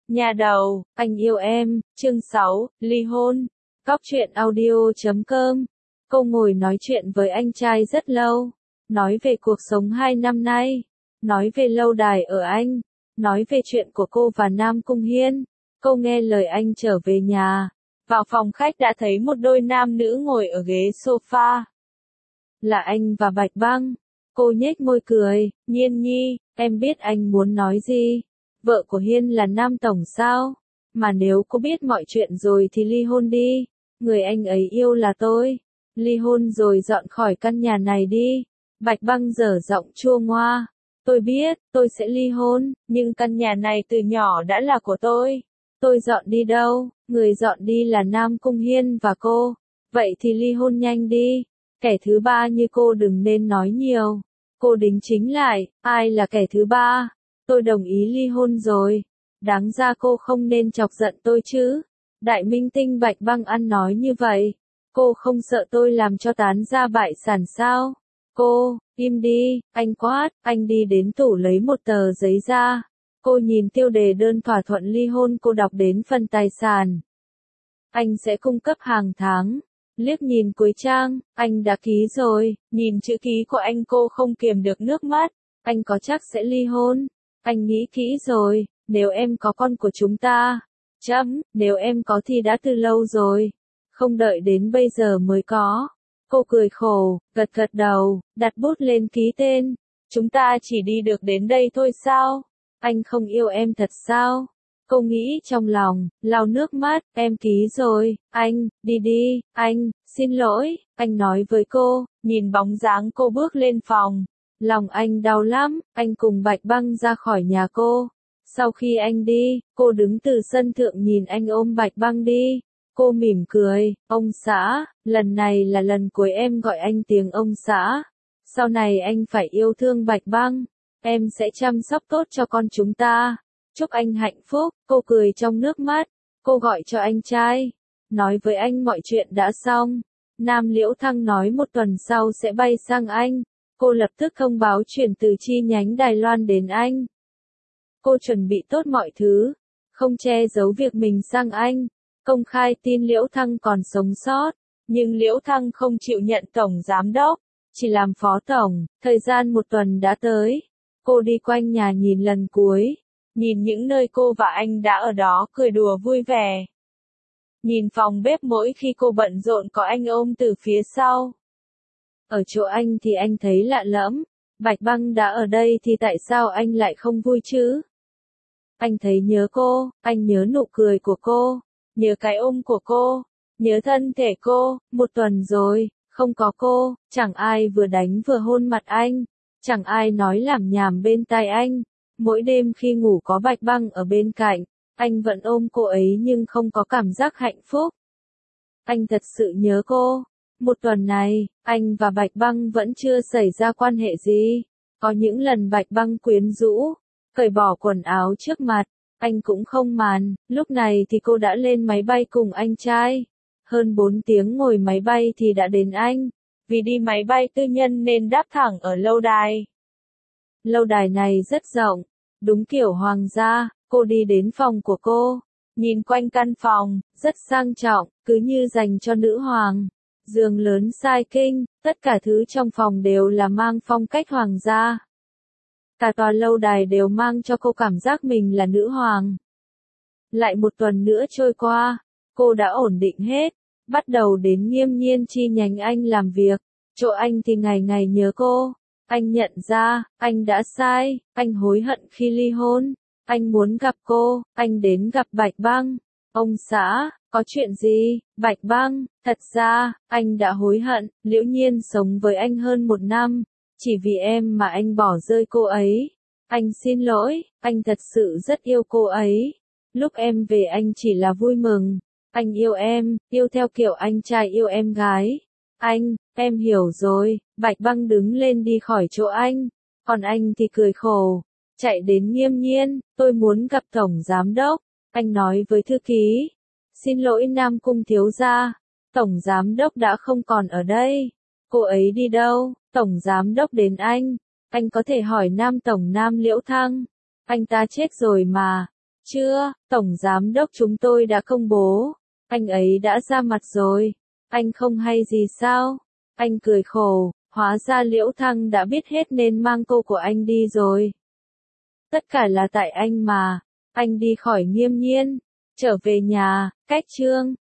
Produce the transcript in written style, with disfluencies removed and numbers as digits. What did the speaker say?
Nhà đầu, anh yêu em, chương 6, ly hôn. Cóc truyện audio.com. Cô ngồi nói chuyện với anh trai rất lâu. Nói về cuộc sống 2 năm nay. Nói về lâu đài ở Anh. Nói về chuyện của cô và Nam Cung Hiên. Cô nghe lời anh trở về nhà. Vào phòng khách đã thấy một đôi nam nữ ngồi ở ghế sofa. Là anh và Bạch Băng. Cô nhếch môi cười, Nhiên Nhi, em biết anh muốn nói gì. Vợ của Hiên là Nam Tổng sao? Mà nếu cô biết mọi chuyện rồi thì ly hôn đi. Người anh ấy yêu là tôi. Ly hôn rồi dọn khỏi căn nhà này đi. Bạch Băng dở giọng chua ngoa. Tôi biết, tôi sẽ ly hôn, nhưng căn nhà này từ nhỏ đã là của tôi. Tôi dọn đi đâu? Người dọn đi là Nam Cung Hiên và cô. Vậy thì ly hôn nhanh đi. Kẻ thứ ba như cô đừng nên nói nhiều. Cô đính chính lại, ai là kẻ thứ ba? Tôi đồng ý ly hôn rồi. Đáng ra cô không nên chọc giận tôi chứ. Đại minh tinh Bạch Băng ăn nói như vậy. Cô không sợ tôi làm cho tán ra bại sản sao? Cô, im đi, anh quát, anh đi đến tủ lấy một tờ giấy ra. Cô nhìn tiêu đề đơn thỏa thuận ly hôn, cô đọc đến phần tài sản. Anh sẽ cung cấp hàng tháng. Liếc nhìn cuối trang, anh đã ký rồi, nhìn chữ ký của anh cô không kiềm được nước mắt. Anh có chắc sẽ ly hôn? Anh nghĩ kỹ rồi, nếu em có con của chúng ta. Nếu em có thì đã từ lâu rồi. Không đợi đến bây giờ mới có. Cô cười khổ, gật gật đầu, đặt bút lên ký tên. Chúng ta chỉ đi được đến đây thôi sao? Anh không yêu em thật sao? Cô nghĩ trong lòng, lau nước mắt, em ký rồi, anh, đi đi, anh, xin lỗi, anh nói với cô, nhìn bóng dáng cô bước lên phòng. Lòng anh đau lắm, anh cùng Bạch Băng ra khỏi nhà cô. Sau khi anh đi, cô đứng từ sân thượng nhìn anh ôm Bạch Băng đi. Cô mỉm cười, ông xã, lần này là lần cuối em gọi anh tiếng ông xã. Sau này anh phải yêu thương Bạch Băng, em sẽ chăm sóc tốt cho con chúng ta. Chúc anh hạnh phúc, cô cười trong nước mắt. Cô gọi cho anh trai, nói với anh mọi chuyện đã xong. Nam Liễu Thăng nói 1 tuần sau sẽ bay sang Anh. Cô lập tức thông báo chuyển từ chi nhánh Đài Loan đến Anh. Cô chuẩn bị tốt mọi thứ, không che giấu việc mình sang Anh. Công khai tin Liễu Thăng còn sống sót, nhưng Liễu Thăng không chịu nhận tổng giám đốc, chỉ làm phó tổng. Thời gian 1 tuần đã tới. Cô đi quanh nhà nhìn lần cuối. Nhìn những nơi cô và anh đã ở đó cười đùa vui vẻ. Nhìn phòng bếp mỗi khi cô bận rộn có anh ôm từ phía sau. Ở chỗ anh thì anh thấy lạ lẫm. Bạch Băng đã ở đây thì tại sao anh lại không vui chứ? Anh thấy nhớ cô, anh nhớ nụ cười của cô, nhớ cái ôm của cô, nhớ thân thể cô. 1 tuần rồi, không có cô, chẳng ai vừa đánh vừa hôn mặt anh, chẳng ai nói lảm nhảm bên tai anh. Mỗi đêm khi ngủ có Bạch Băng ở bên cạnh, anh vẫn ôm cô ấy nhưng không có cảm giác hạnh phúc. Anh thật sự nhớ cô. 1 tuần này, anh và Bạch Băng vẫn chưa xảy ra quan hệ gì. Có những lần Bạch Băng quyến rũ, cởi bỏ quần áo trước mặt, anh cũng không màn. Lúc này thì cô đã lên máy bay cùng anh trai. Hơn 4 tiếng ngồi máy bay thì đã đến Anh. Vì đi máy bay tư nhân nên đáp thẳng ở lâu đài. Lâu đài này rất rộng, đúng kiểu hoàng gia. Cô đi đến phòng của cô, nhìn quanh căn phòng, rất sang trọng, cứ như dành cho nữ hoàng. Giường lớn sai kinh, tất cả thứ trong phòng đều là mang phong cách hoàng gia. Cả tòa lâu đài đều mang cho cô cảm giác mình là nữ hoàng. Lại 1 tuần nữa trôi qua, cô đã ổn định hết, bắt đầu đến Nghiêm Nhiên chi nhánh Anh làm việc. Chỗ anh thì ngày ngày nhớ cô. Anh nhận ra, anh đã sai, anh hối hận khi ly hôn. Anh muốn gặp cô, anh đến gặp Bạch Băng. Ông xã, có chuyện gì? Bạch Băng, thật ra, anh đã hối hận. Liễu Nhiên sống với anh hơn 1 năm, chỉ vì em mà anh bỏ rơi cô ấy. Anh xin lỗi, anh thật sự rất yêu cô ấy. Lúc em về anh chỉ là vui mừng. Anh yêu em, yêu theo kiểu anh trai yêu em gái. Em hiểu rồi. Bạch Băng đứng lên đi khỏi chỗ anh. Còn anh thì cười khổ, chạy đến Nghiêm Nhiên, tôi muốn gặp tổng giám đốc. Anh nói với thư ký, xin lỗi Nam Cung thiếu gia, tổng giám đốc đã không còn ở đây. Cô ấy đi đâu? Tổng giám đốc đến anh có thể hỏi Nam Tổng Nam Liễu Thăng. Anh ta chết rồi mà. chưa, Tổng Giám đốc chúng tôi đã công bố. Anh ấy đã ra mặt rồi. Anh không hay gì sao? Anh cười khổ, hóa ra Liễu Thăng đã biết hết nên mang cô của anh đi rồi. Tất cả là tại anh mà. Anh đi khỏi Nghiêm Nhiên, trở về nhà, cách Trương